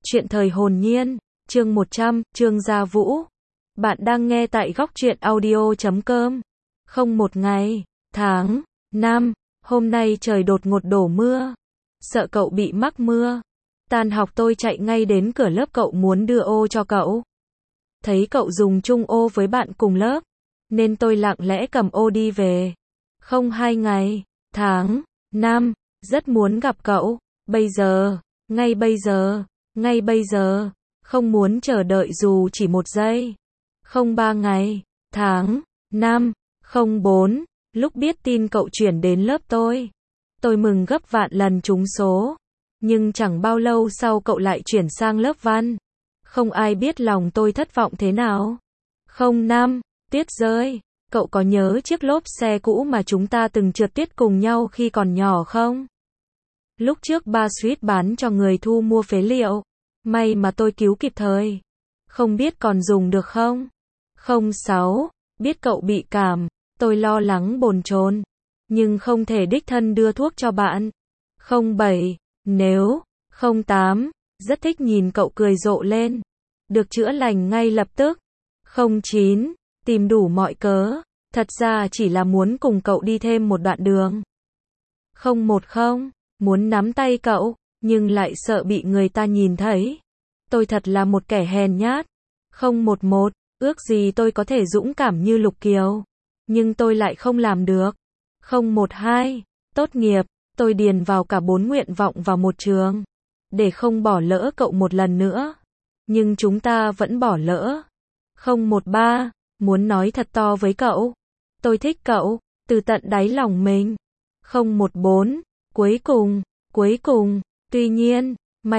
Chuyện thời hồn nhiên, chương 100, Trương Gia Vũ. Bạn đang nghe tại góc truyện audio.com. Không một ngày, tháng, năm, hôm nay trời đột ngột đổ mưa. Sợ cậu bị mắc mưa. Tan học tôi chạy ngay đến cửa lớp cậu muốn đưa ô cho cậu. Thấy cậu dùng chung ô với bạn cùng lớp, nên tôi lặng lẽ cầm ô đi về. Không hai ngày, tháng, năm, rất muốn gặp cậu. Bây giờ, ngay bây giờ, không muốn chờ đợi dù chỉ một giây. Không ba ngày, tháng, năm, không bốn, lúc biết tin cậu chuyển đến lớp tôi mừng gấp vạn lần trúng số. Nhưng chẳng bao lâu sau cậu lại chuyển sang lớp văn. Không ai biết lòng tôi thất vọng thế nào. Không năm, tuyết rơi, cậu có nhớ chiếc lốp xe cũ mà chúng ta từng trượt tuyết cùng nhau khi còn nhỏ không? Lúc trước ba suýt bán cho người thu mua phế liệu. May mà tôi cứu kịp thời. Không biết còn dùng được không? Không sáu, biết cậu bị cảm, tôi lo lắng bồn chồn, nhưng không thể đích thân đưa thuốc cho bạn. Không bảy, nếu, không tám, rất thích nhìn cậu cười rộ lên. Được chữa lành ngay lập tức. Không chín, tìm đủ mọi cớ, thật ra chỉ là muốn cùng cậu đi thêm một đoạn đường. Không một không, muốn nắm tay cậu, nhưng lại sợ bị người ta nhìn thấy. Tôi thật là một kẻ hèn nhát. Không một một, ước gì tôi có thể dũng cảm như Lục Kiều. Nhưng tôi lại không làm được. Không một hai, tốt nghiệp, tôi điền vào cả 4 nguyện vọng vào một trường. Để không bỏ lỡ cậu một lần nữa. Nhưng chúng ta vẫn bỏ lỡ. Không một ba, muốn nói thật to với cậu. Tôi thích cậu, từ tận đáy lòng mình. Không một bốn, cuối cùng, tuy nhiên,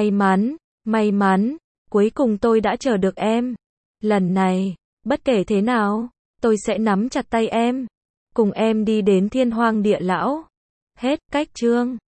may mắn, cuối cùng tôi đã chờ được em. Lần này, bất kể thế nào, tôi sẽ nắm chặt tay em, cùng em đi đến thiên hoang địa lão. Hết cách chương.